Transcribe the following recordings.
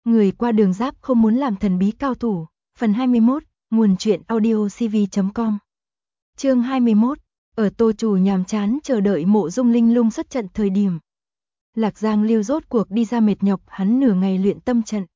Người qua đường giáp không muốn làm thần bí cao thủ. Phần 21, nguồn truyện audio cv.com. Chương 21, ở Tô Trù nhàm chán chờ đợi Mộ Dung Linh Lung xuất trận thời điểm. Lạc Giang Lưu rốt cuộc đi ra mệt nhọc hắn nửa ngày luyện tâm trận.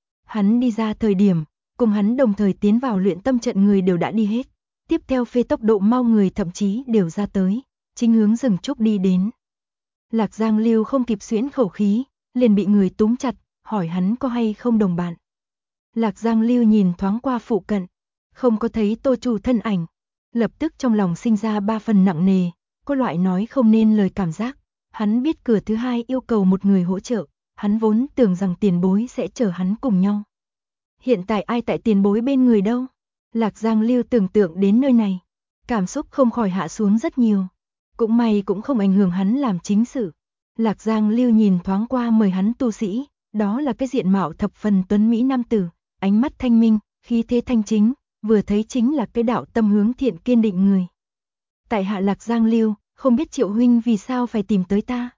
Hắn đi ra thời điểm, cùng hắn đồng thời tiến vào luyện tâm trận người đều đã đi hết. Tiếp theo phê tốc độ mau người thậm chí đều ra tới, chính hướng rừng trúc đi đến. Lạc Giang Lưu không kịp xuyễn khẩu khí, liền bị người túm chặt, hỏi hắn có hay không đồng bạn. Lạc Giang Lưu nhìn thoáng qua phụ cận, không có thấy Tô Trù thân ảnh, lập tức trong lòng sinh ra ba phần nặng nề, có loại nói không nên lời cảm giác. Hắn biết cửa thứ hai yêu cầu một người hỗ trợ, hắn vốn tưởng rằng tiền bối sẽ chở hắn cùng nhau. Hiện tại ai tại tiền bối bên người đâu? Lạc Giang Lưu tưởng tượng đến nơi này, cảm xúc không khỏi hạ xuống rất nhiều. Cũng may cũng không ảnh hưởng hắn làm chính sự. Lạc Giang Lưu nhìn thoáng qua mời hắn tu sĩ, đó là cái diện mạo thập phần tuấn mỹ nam tử, ánh mắt thanh minh, khí thế thanh chính, vừa thấy chính là cái đạo tâm hướng thiện kiên định người. Tại hạ Lạc Giang Lưu, không biết Triệu huynh vì sao phải tìm tới ta.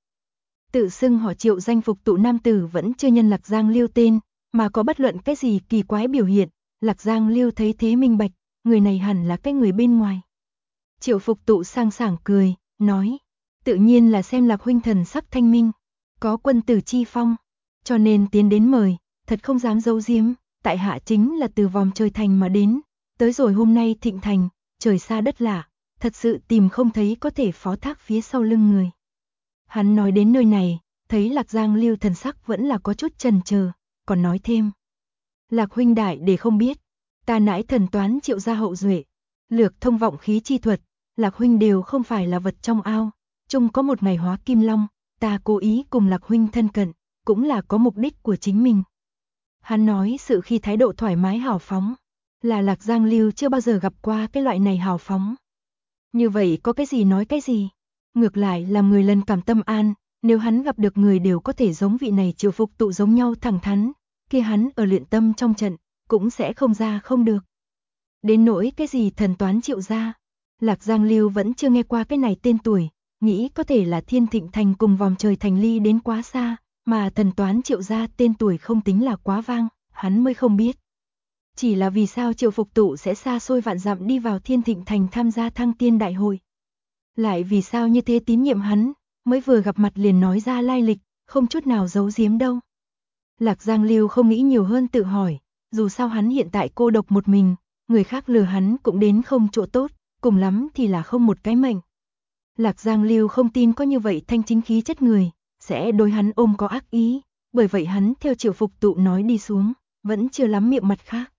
Tự xưng họ Triệu danh phục tụ nam tử vẫn chưa nhân Lạc Giang Lưu tên, mà có bất luận cái gì kỳ quái biểu hiện. Lạc Giang Lưu thấy thế minh bạch, người này hẳn là cái người bên ngoài. Triệu phục tụ sang sảng cười, nói, tự nhiên là xem Lạc huynh thần sắc thanh minh, có quân tử chi phong, cho nên tiến đến mời, thật không dám giấu giếm, tại hạ chính là từ vòng trời thành mà đến, tới rồi hôm nay thịnh thành, trời xa đất lạ, thật sự tìm không thấy có thể phó thác phía sau lưng người. Hắn nói đến nơi này, thấy Lạc Giang Lưu thần sắc vẫn là có chút chần chờ, còn nói thêm. Lạc huynh đại để không biết, ta nãi thần toán Triệu gia hậu duệ, lược thông vọng khí chi thuật, Lạc huynh đều không phải là vật trong ao, chung có một ngày hóa kim long, ta cố ý cùng Lạc huynh thân cận, cũng là có mục đích của chính mình. Hắn nói sự khi thái độ thoải mái hào phóng, là Lạc Giang Lưu chưa bao giờ gặp qua cái loại này hào phóng. Như vậy có cái gì nói cái gì, ngược lại làm người lần cảm tâm an, nếu hắn gặp được người đều có thể giống vị này Triệu phục tụ giống nhau thẳng thắn, kia hắn ở luyện tâm trong trận, cũng sẽ không ra không được. Đến nỗi cái gì thần toán Triệu gia, Lạc Giang Lưu vẫn chưa nghe qua cái này tên tuổi, nghĩ có thể là Thiên Thịnh Thành cùng vòng trời thành ly đến quá xa, mà thần toán Triệu gia tên tuổi không tính là quá vang, hắn mới không biết. Chỉ là vì sao Triệu phục tụ sẽ xa xôi vạn dặm đi vào Thiên Thịnh Thành tham gia thăng tiên đại hội. Lại vì sao như thế tín nhiệm hắn, mới vừa gặp mặt liền nói ra lai lịch, không chút nào giấu giếm đâu. Lạc Giang Lưu không nghĩ nhiều hơn tự hỏi, dù sao hắn hiện tại cô độc một mình, người khác lừa hắn cũng đến không chỗ tốt, cùng lắm thì là không một cái mệnh. Lạc Giang Lưu không tin có như vậy thanh chính khí chất người, sẽ đối hắn ôm có ác ý, bởi vậy hắn theo Triệu phục tụ nói đi xuống, vẫn chưa lắm miệng mặt khác.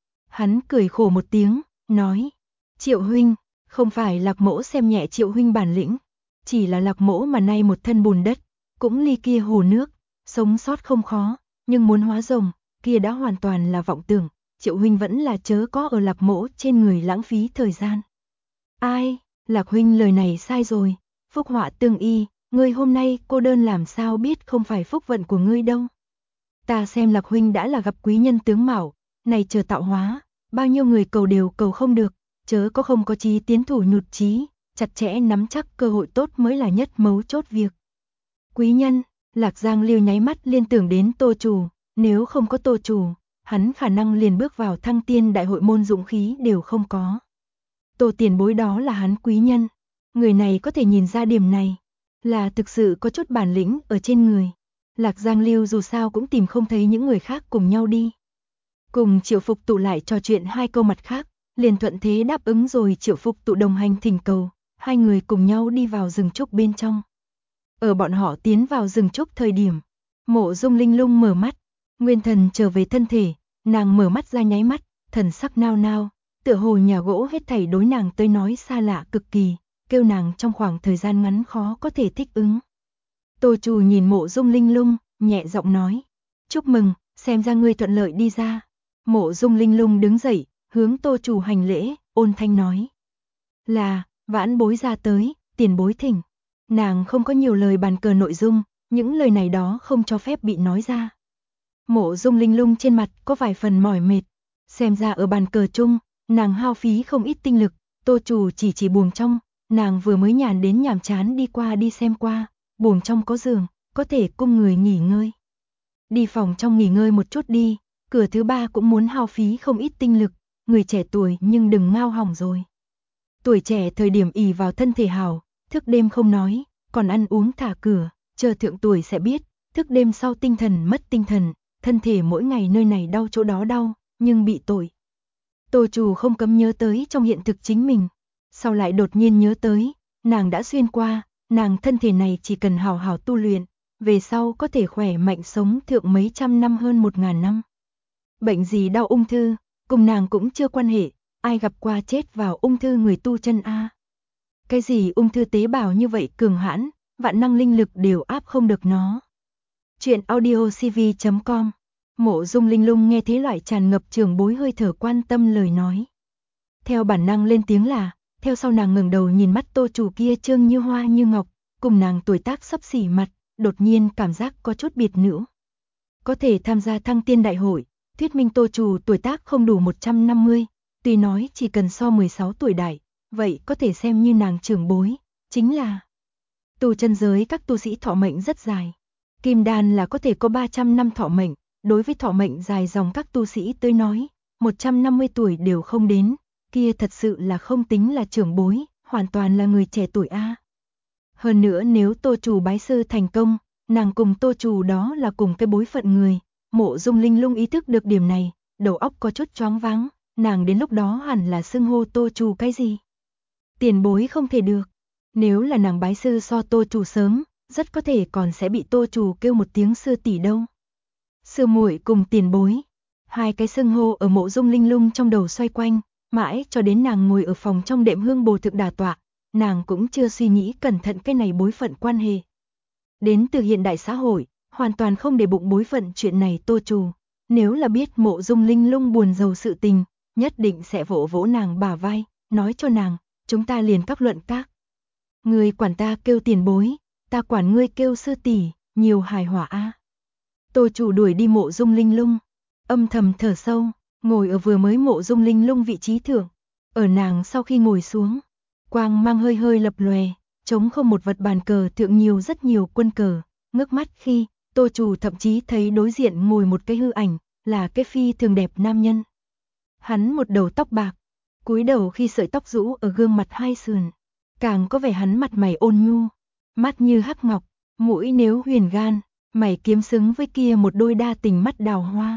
Hắn cười khổ một tiếng, nói, Triệu huynh, không phải Lạc mỗ xem nhẹ Triệu huynh bản lĩnh, chỉ là Lạc mỗ mà nay một thân bùn đất, cũng ly kia hồ nước, sống sót không khó, nhưng muốn hóa rồng, kia đã hoàn toàn là vọng tưởng, Triệu huynh vẫn là chớ có ở Lạc mỗ trên người lãng phí thời gian. Ai, Lạc huynh lời này sai rồi, phúc họa tương y, ngươi hôm nay cô đơn làm sao biết không phải phúc vận của ngươi đâu. Ta xem Lạc huynh đã là gặp quý nhân tướng mạo, này chờ tạo hóa, bao nhiêu người cầu đều cầu không được, chớ có không có chí tiến thủ nhụt chí, chặt chẽ nắm chắc cơ hội tốt mới là nhất mấu chốt việc. Quý nhân, Lạc Giang Lưu nháy mắt liên tưởng đến Tô Trù, nếu không có Tô Trù, hắn khả năng liền bước vào thăng tiên đại hội môn dũng khí đều không có. Tô tiền bối đó là hắn quý nhân, người này có thể nhìn ra điểm này, là thực sự có chút bản lĩnh ở trên người. Lạc Giang Lưu dù sao cũng tìm không thấy những người khác cùng nhau đi. Cùng Triệu phục tụ lại trò chuyện hai câu mặt khác, liền thuận thế đáp ứng rồi Triệu phục tụ đồng hành thỉnh cầu, hai người cùng nhau đi vào rừng trúc bên trong. Ở bọn họ tiến vào rừng trúc thời điểm, Mộ Dung Linh Lung mở mắt, nguyên thần trở về thân thể, nàng mở mắt ra nháy mắt, thần sắc nao nao, tựa hồ nhà gỗ hết thảy đối nàng tới nói xa lạ cực kỳ, kêu nàng trong khoảng thời gian ngắn khó có thể thích ứng. Tô Trù nhìn Mộ Dung Linh Lung, nhẹ giọng nói, chúc mừng, xem ra ngươi thuận lợi đi ra. Mộ Dung Linh Lung đứng dậy, hướng Tô Trù hành lễ, ôn thanh nói, là, vãn bối ra tới, tiền bối thỉnh. Nàng không có nhiều lời bàn cờ nội dung, những lời này đó không cho phép bị nói ra. Mộ Dung Linh Lung trên mặt có vài phần mỏi mệt, xem ra ở bàn cờ chung, nàng hao phí không ít tinh lực, Tô Trù chỉ buồng trong, nàng vừa mới nhàn đến nhàm chán đi qua đi xem qua, buồng trong có giường, có thể cung người nghỉ ngơi. đi phòng trong nghỉ ngơi một chút đi, cửa thứ ba cũng muốn hao phí không ít tinh lực, người trẻ tuổi nhưng đừng ngao hỏng rồi. Tuổi trẻ thời điểm ỷ vào thân thể hảo, thức đêm không nói, còn ăn uống thả cửa, chờ thượng tuổi sẽ biết, thức đêm sau tinh thần mất tinh thần, thân thể mỗi ngày nơi này đau chỗ đó đau, nhưng bị tội. Tô Trù không cấm nhớ tới trong hiện thực chính mình, sau lại đột nhiên nhớ tới, nàng đã xuyên qua, nàng thân thể này chỉ cần hào hào tu luyện, về sau có thể khỏe mạnh sống thượng mấy trăm năm hơn 1000 năm. Bệnh gì đau ung thư, cùng nàng cũng chưa quan hệ, ai gặp qua chết vào ung thư người tu chân a. Cái gì ung thư tế bào như vậy cường hãn, vạn năng linh lực đều áp không được nó. Chuyện audiocv.com. Mộ Dung Linh Lung nghe thế loại tràn ngập trưởng bối hơi thở quan tâm lời nói. Theo bản năng lên tiếng là, theo sau nàng ngẩng đầu nhìn mắt Tô Trù kia trương như hoa như ngọc, cùng nàng tuổi tác xấp xỉ mặt, đột nhiên cảm giác có chút biệt nữ. Có thể tham gia Thăng Tiên Đại hội, thuyết minh Tô Trù tuổi tác không đủ 150, tuy nói chỉ cần so 16 tuổi đại, vậy có thể xem như nàng trưởng bối, chính là tu chân giới các tu sĩ thọ mệnh rất dài. Kim đan là có thể có 300 năm thọ mệnh, đối với thọ mệnh dài dòng các tu sĩ tới nói, 150 tuổi đều không đến, kia thật sự là không tính là trưởng bối, hoàn toàn là người trẻ tuổi a. Hơn nữa nếu Tô Trù bái sư thành công, nàng cùng Tô Trù đó là cùng cái bối phận người, Mộ Dung Linh Lung ý thức được điểm này, đầu óc có chút choáng váng, nàng đến lúc đó hẳn là xưng hô Tô Trù cái gì? Tiền bối không thể được, nếu là nàng bái sư so Tô Trù sớm, rất có thể còn sẽ bị Tô Trù kêu một tiếng sư tỷ đâu. Sư muội cùng tiền bối, hai cái xưng hô ở Mộ Dung Linh Lung trong đầu xoay quanh, mãi cho đến nàng ngồi ở phòng trong đệm hương bồ thực đà tọa, nàng cũng chưa suy nghĩ cẩn thận cái này bối phận quan hệ. Đến từ hiện đại xã hội, hoàn toàn không để bụng bối phận chuyện này Tô Trù, nếu là biết Mộ Dung Linh Lung buồn rầu sự tình, nhất định sẽ vỗ vỗ nàng bả vai, nói cho nàng, chúng ta liền các luận các. Ngươi quản ta kêu tiền bối, ta quản ngươi kêu sư tỷ, nhiều hài hòa a. Tô Trù đuổi đi Mộ Dung Linh Lung, âm thầm thở sâu, ngồi ở vừa mới Mộ Dung Linh Lung vị trí thượng, ở nàng sau khi ngồi xuống, quang mang hơi hơi lập lòe, trống không một vật bàn cờ thượng nhiều rất nhiều quân cờ, ngước mắt khi, Tô Trù thậm chí thấy đối diện ngồi một cái hư ảnh, là cái phi thường đẹp nam nhân. Hắn một đầu tóc bạc, cúi đầu khi sợi tóc rũ ở gương mặt hai sườn, càng có vẻ hắn mặt mày ôn nhu, mắt như hắc ngọc, mũi nếu huyền gan, mày kiếm xứng với kia một đôi đa tình mắt đào hoa.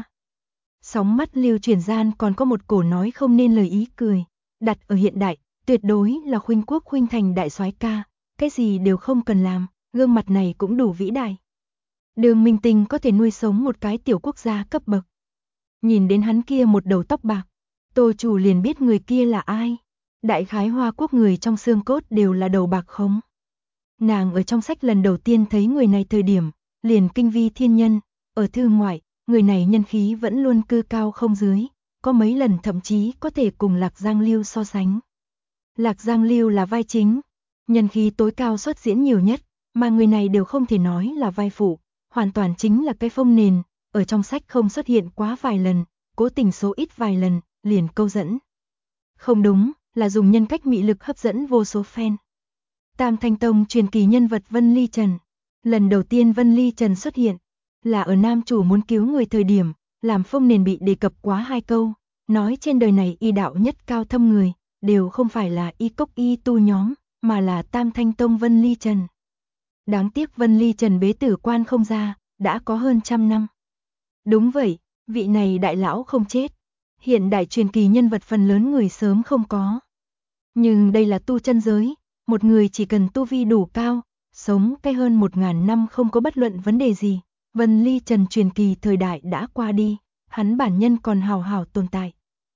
Sóng mắt lưu chuyển gian còn có một cổ nói không nên lời ý cười, đặt ở hiện đại, tuyệt đối là khuynh quốc khuynh thành đại soái ca, cái gì đều không cần làm, gương mặt này cũng đủ vĩ đại. Đường Minh Tinh có thể nuôi sống một cái tiểu quốc gia cấp bậc. Nhìn đến hắn kia một đầu tóc bạc, Tô Trù liền biết người kia là ai. Đại khái Hoa Quốc người trong xương cốt đều là đầu bạc không? Nàng ở trong sách lần đầu tiên thấy người này thời điểm, liền kinh vi thiên nhân, ở thư ngoại, người này nhân khí vẫn luôn cư cao không dưới, có mấy lần thậm chí có thể cùng Lạc Giang Lưu so sánh. Lạc Giang Lưu là vai chính, nhân khí tối cao xuất diễn nhiều nhất, mà người này đều không thể nói là vai phụ, hoàn toàn chính là cái phông nền, ở trong sách không xuất hiện quá vài lần, cố tình số ít vài lần, liền câu dẫn. Không đúng, là dùng nhân cách mị lực hấp dẫn vô số fan. Tam Thanh Tông truyền kỳ nhân vật Vân Ly Trần. Lần đầu tiên Vân Ly Trần xuất hiện, là ở nam chủ muốn cứu người thời điểm, làm phông nền bị đề cập quá 2 câu, nói trên đời này y đạo nhất cao thâm người, đều không phải là y cốc y tu nhóm, mà là Tam Thanh Tông Vân Ly Trần. Đáng tiếc Vân Ly Trần bế tử quan không ra, đã có hơn 100 năm. Đúng vậy, vị này đại lão không chết. Hiện đại truyền kỳ nhân vật phần lớn người sớm không có. Nhưng đây là tu chân giới, một người chỉ cần tu vi đủ cao, sống cái hơn 1000 năm không có bất luận vấn đề gì. Vân Ly Trần truyền kỳ thời đại đã qua đi, hắn bản nhân còn hào hào tồn tại.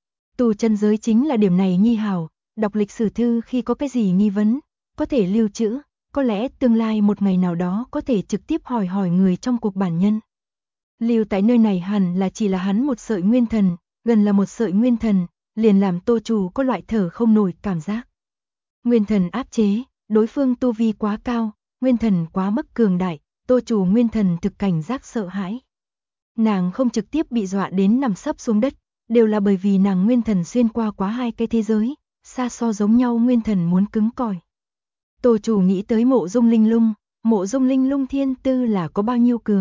Tu chân giới chính là điểm này nhi hào, đọc lịch sử thư khi có cái gì nghi vấn, có thể lưu trữ, có lẽ tương lai một ngày nào đó có thể trực tiếp hỏi người trong cuộc bản nhân. Lưu tại nơi này hẳn là chỉ là hắn một sợi nguyên thần, gần là một sợi nguyên thần, liền làm Tô Trù có loại thở không nổi cảm giác. Nguyên thần áp chế, đối phương tu vi quá cao, nguyên thần quá mức cường đại, Tô Trù nguyên thần thực cảnh giác sợ hãi. Nàng không trực tiếp bị dọa đến nằm sấp xuống đất, đều là bởi vì nàng nguyên thần xuyên qua quá 2 cái thế giới, xa so giống nhau nguyên thần muốn cứng cỏi. Tô Trù nghĩ tới Mộ Dung Linh Lung thiên tư là có bao nhiêu cường,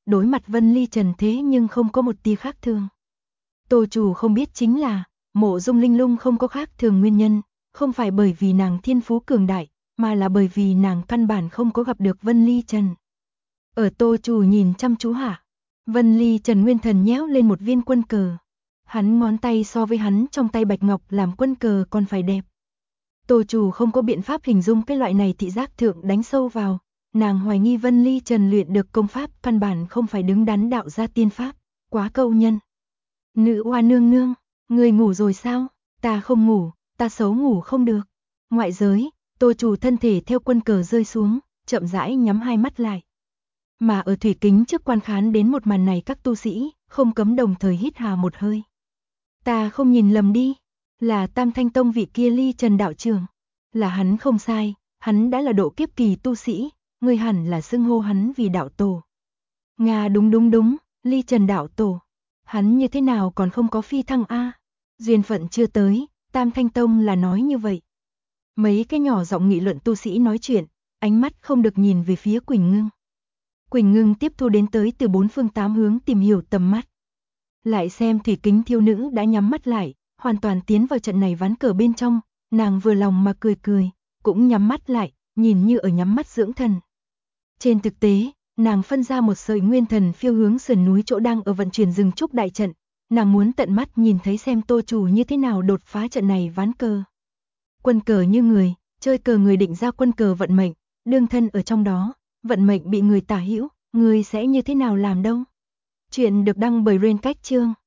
đối mặt Vân Ly Trần thế nhưng không có một tia khác thường. Tô chủ không biết chính là, Mộ Dung Linh Lung không có khác thường nguyên nhân, không phải bởi vì nàng thiên phú cường đại, mà là bởi vì nàng căn bản không có gặp được Vân Ly Trần. Ở Tô chủ nhìn chăm chú hạ, Vân Ly Trần nguyên thần nhéo lên một viên quân cờ. Hắn ngón tay so với hắn trong tay bạch ngọc làm quân cờ còn phải đẹp. Tô chủ không có biện pháp hình dung cái loại này thị giác thượng đánh sâu vào, nàng hoài nghi Vân Ly Trần luyện được công pháp căn bản không phải đứng đắn đạo ra tiên pháp, quá câu nhân. Nữ oa nương nương, người ngủ rồi sao? Ta không ngủ, ta xấu ngủ không được. Ngoại giới, Tô chủ thân thể theo quân cờ rơi xuống, chậm rãi nhắm hai mắt lại. Mà ở thủy kính trước quan khán đến một màn này các tu sĩ, không cấm đồng thời hít hà một hơi. Ta không nhìn lầm đi, là Tam Thanh Tông vị kia Ly Trần đạo trưởng. Là hắn không sai, hắn đã là độ kiếp kỳ tu sĩ, ngươi hẳn là xưng hô hắn vì đạo tổ. Nga đúng, Ly Trần đạo tổ. Hắn như thế nào còn không có phi thăng a? Duyên phận chưa tới, Tam Thanh Tông là nói như vậy. Mấy cái nhỏ giọng nghị luận tu sĩ nói chuyện, ánh mắt không được nhìn về phía Quỳnh Ngưng. Quỳnh Ngưng tiếp thu đến tới từ bốn phương tám hướng tìm hiểu tầm mắt. Lại xem thủy kính thiếu nữ đã nhắm mắt lại, hoàn toàn tiến vào trận này ván cờ bên trong, nàng vừa lòng mà cười, cũng nhắm mắt lại, nhìn như ở nhắm mắt dưỡng thần. Trên thực tế, nàng phân ra một sợi nguyên thần phiêu hướng sườn núi chỗ đang ở vận chuyển rừng trúc đại trận, nàng muốn tận mắt nhìn thấy xem Tô chủ như thế nào đột phá trận này ván cờ. Quân cờ như người, chơi cờ người định ra quân cờ vận mệnh, đương thân ở trong đó, vận mệnh bị người tả hữu, người sẽ như thế nào làm đâu. Chuyện được đăng bởi Rain Cách Chương.